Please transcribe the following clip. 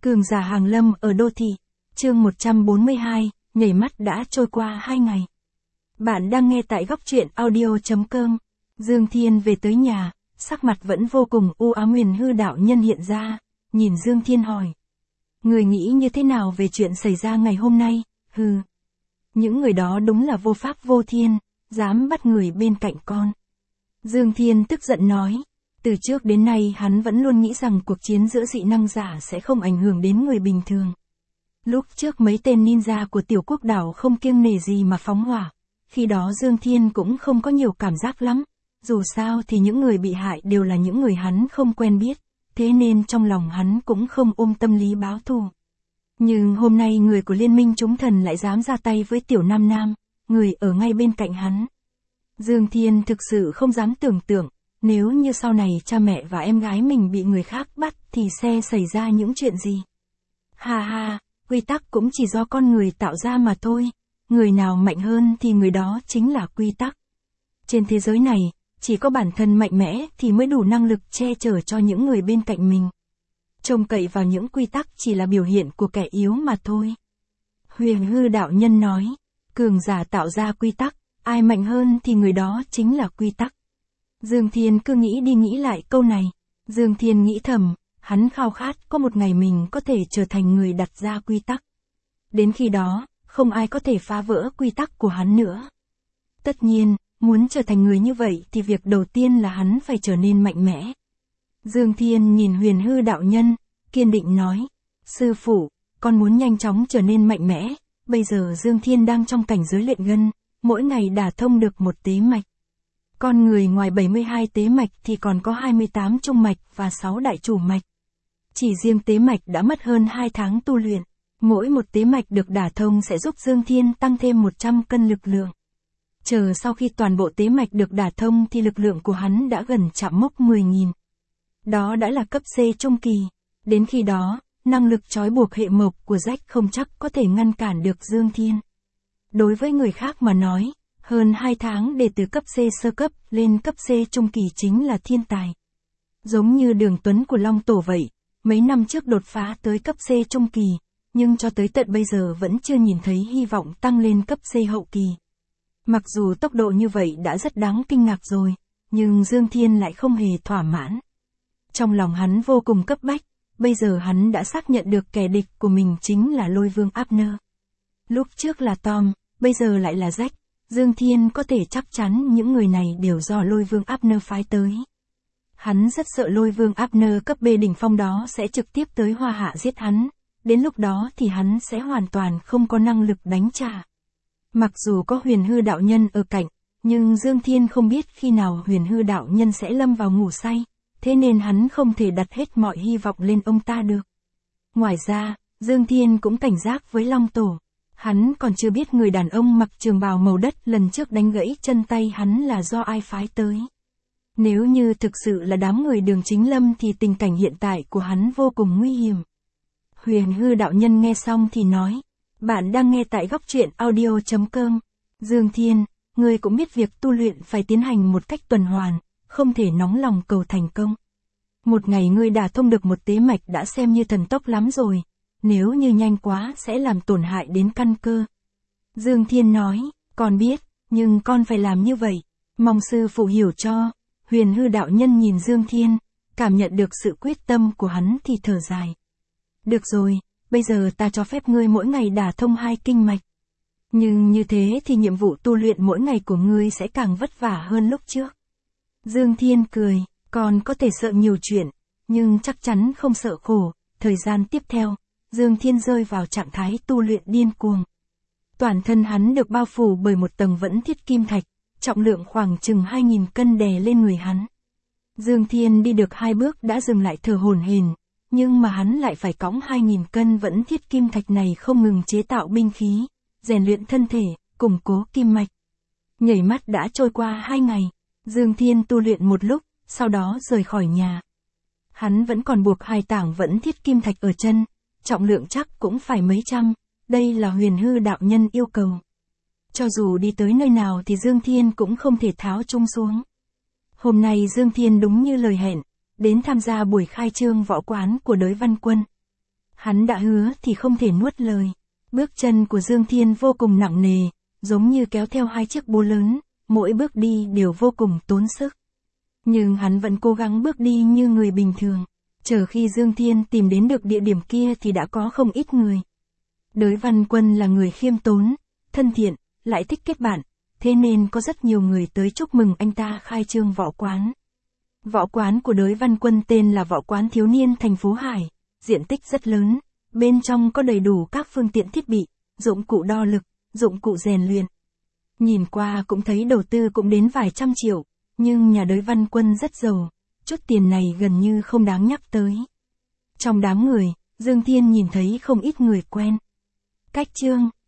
Cường giả hàng lâm ở đô thị. Chương 142, nhảy mắt đã trôi qua 2 ngày. Bạn đang nghe tại góc truyện audio.com. Dương Thiên về tới nhà, sắc mặt vẫn vô cùng u ám. Huyền Hư đạo nhân hiện ra, nhìn Dương Thiên hỏi. Người nghĩ như thế nào về chuyện xảy ra ngày hôm nay? Hừ. Những người đó đúng là vô pháp vô thiên, dám bắt người bên cạnh con. Dương Thiên tức giận nói. Từ trước đến nay hắn vẫn luôn nghĩ rằng cuộc chiến giữa dị năng giả sẽ không ảnh hưởng đến người bình thường. Lúc trước mấy tên ninja của tiểu quốc đảo không kiêng nể gì mà phóng hỏa. Khi đó Dương Thiên cũng không có nhiều cảm giác lắm. Dù sao thì những người bị hại đều là những người hắn không quen biết. Thế nên trong lòng hắn cũng không ôm tâm lý báo thù. Nhưng hôm nay người của Liên minh chúng thần lại dám ra tay với tiểu Nam Nam, người ở ngay bên cạnh hắn. Dương Thiên thực sự không dám tưởng tượng, nếu như sau này cha mẹ và em gái mình bị người khác bắt thì sẽ xảy ra những chuyện gì. Ha ha, quy tắc cũng chỉ do con người tạo ra mà thôi, người nào mạnh hơn thì người đó chính là quy tắc. Trên thế giới này, chỉ có bản thân mạnh mẽ thì mới đủ năng lực che chở cho những người bên cạnh mình. Trông cậy vào những quy tắc chỉ là biểu hiện của kẻ yếu mà thôi. Huyền Hư đạo nhân nói, cường giả tạo ra quy tắc, ai mạnh hơn thì người đó chính là quy tắc. Dương Thiên cứ nghĩ đi nghĩ lại câu này. Dương Thiên nghĩ thầm, hắn khao khát có một ngày mình có thể trở thành người đặt ra quy tắc. Đến khi đó, không ai có thể phá vỡ quy tắc của hắn nữa. Tất nhiên, muốn trở thành người như vậy thì việc đầu tiên là hắn phải trở nên mạnh mẽ. Dương Thiên nhìn Huyền Hư đạo nhân, kiên định nói, sư phụ, con muốn nhanh chóng trở nên mạnh mẽ. Bây giờ Dương Thiên đang trong cảnh giới luyện ngân, mỗi ngày đả thông được một tế mạch. Con người ngoài 72 tế mạch thì còn có 28 trung mạch và 6 đại chủ mạch. Chỉ riêng tế mạch đã mất hơn 2 tháng tu luyện. Mỗi một tế mạch được đả thông sẽ giúp Dương Thiên tăng thêm 100 cân lực lượng. Chờ sau khi toàn bộ tế mạch được đả thông thì lực lượng của hắn đã gần chạm mốc 10.000. Đó đã là cấp C trung kỳ. Đến khi đó, năng lực trói buộc hệ mộc của Rách không chắc có thể ngăn cản được Dương Thiên. Đối với người khác mà nói, hơn 2 tháng để từ cấp C sơ cấp lên cấp C trung kỳ chính là thiên tài. Giống như Đường Tuấn của Long Tổ vậy, mấy năm trước đột phá tới cấp C trung kỳ, nhưng cho tới tận bây giờ vẫn chưa nhìn thấy hy vọng tăng lên cấp C hậu kỳ. Mặc dù tốc độ như vậy đã rất đáng kinh ngạc rồi, nhưng Dương Thiên lại không hề thỏa mãn. Trong lòng hắn vô cùng cấp bách, bây giờ hắn đã xác nhận được kẻ địch của mình chính là Lôi Vương Abner. Lúc trước là Tom, bây giờ lại là Rách. Dương Thiên có thể chắc chắn những người này đều do Lôi Vương Abner phái tới. Hắn rất sợ Lôi Vương Abner cấp B đỉnh phong đó sẽ trực tiếp tới Hoa Hạ giết hắn, đến lúc đó thì hắn sẽ hoàn toàn không có năng lực đánh trả. Mặc dù có Huyền Hư đạo nhân ở cạnh, nhưng Dương Thiên không biết khi nào Huyền Hư đạo nhân sẽ lâm vào ngủ say, thế nên hắn không thể đặt hết mọi hy vọng lên ông ta được. Ngoài ra, Dương Thiên cũng cảnh giác với Long Tổ. Hắn còn chưa biết người đàn ông mặc trường bào màu đất lần trước đánh gãy chân tay hắn là do ai phái tới. Nếu như thực sự là đám người Đường Chính Lâm thì tình cảnh hiện tại của hắn vô cùng nguy hiểm. Huyền Hư đạo nhân nghe xong thì nói, bạn đang nghe tại góc truyện audio.com. Dương Thiên, ngươi cũng biết việc tu luyện phải tiến hành một cách tuần hoàn, không thể nóng lòng cầu thành công. Một ngày ngươi đả thông được một tế mạch đã xem như thần tốc lắm rồi. Nếu như nhanh quá sẽ làm tổn hại đến căn cơ. Dương Thiên nói, con biết, nhưng con phải làm như vậy. Mong sư phụ hiểu cho. Huyền Hư đạo nhân nhìn Dương Thiên, cảm nhận được sự quyết tâm của hắn thì thở dài. Được rồi, bây giờ ta cho phép ngươi mỗi ngày đả thông 2 kinh mạch. Nhưng như thế thì nhiệm vụ tu luyện mỗi ngày của ngươi sẽ càng vất vả hơn lúc trước. Dương Thiên cười, con có thể sợ nhiều chuyện, nhưng chắc chắn không sợ khổ. Thời gian tiếp theo, Dương Thiên rơi vào trạng thái tu luyện điên cuồng. Toàn thân hắn được bao phủ bởi một tầng vẫn thiết kim thạch, trọng lượng khoảng chừng 2.000 cân đè lên người hắn. Dương Thiên đi được 2 bước đã dừng lại thở hổn hển, nhưng mà hắn lại phải cõng 2.000 cân vẫn thiết kim thạch này không ngừng chế tạo binh khí, rèn luyện thân thể, củng cố kim mạch. Nhảy mắt đã trôi qua 2 ngày, Dương Thiên tu luyện một lúc, sau đó rời khỏi nhà. Hắn vẫn còn buộc 2 tảng vẫn thiết kim thạch ở chân. Trọng lượng chắc cũng phải mấy trăm, đây là Huyền Hư đạo nhân yêu cầu. Cho dù đi tới nơi nào thì Dương Thiên cũng không thể tháo chung xuống. Hôm nay Dương Thiên đúng như lời hẹn, đến tham gia buổi khai trương võ quán của Đới Văn Quân. Hắn đã hứa thì không thể nuốt lời. Bước chân của Dương Thiên vô cùng nặng nề, giống như kéo theo hai chiếc búa lớn, mỗi bước đi đều vô cùng tốn sức. Nhưng hắn vẫn cố gắng bước đi như người bình thường. Chờ khi Dương Thiên tìm đến được địa điểm kia thì đã có không ít người. Đới Văn Quân là người khiêm tốn, thân thiện, lại thích kết bạn, thế nên có rất nhiều người tới chúc mừng anh ta khai trương võ quán. Võ quán của Đới Văn Quân tên là Võ quán Thiếu niên thành phố Hải, diện tích rất lớn, bên trong có đầy đủ các phương tiện thiết bị, dụng cụ đo lực, dụng cụ rèn luyện. Nhìn qua cũng thấy đầu tư cũng đến vài trăm triệu, nhưng nhà Đới Văn Quân rất giàu, chút tiền này gần như không đáng nhắc tới. Trong đám người, Dương Thiên nhìn thấy không ít người quen. Cách chương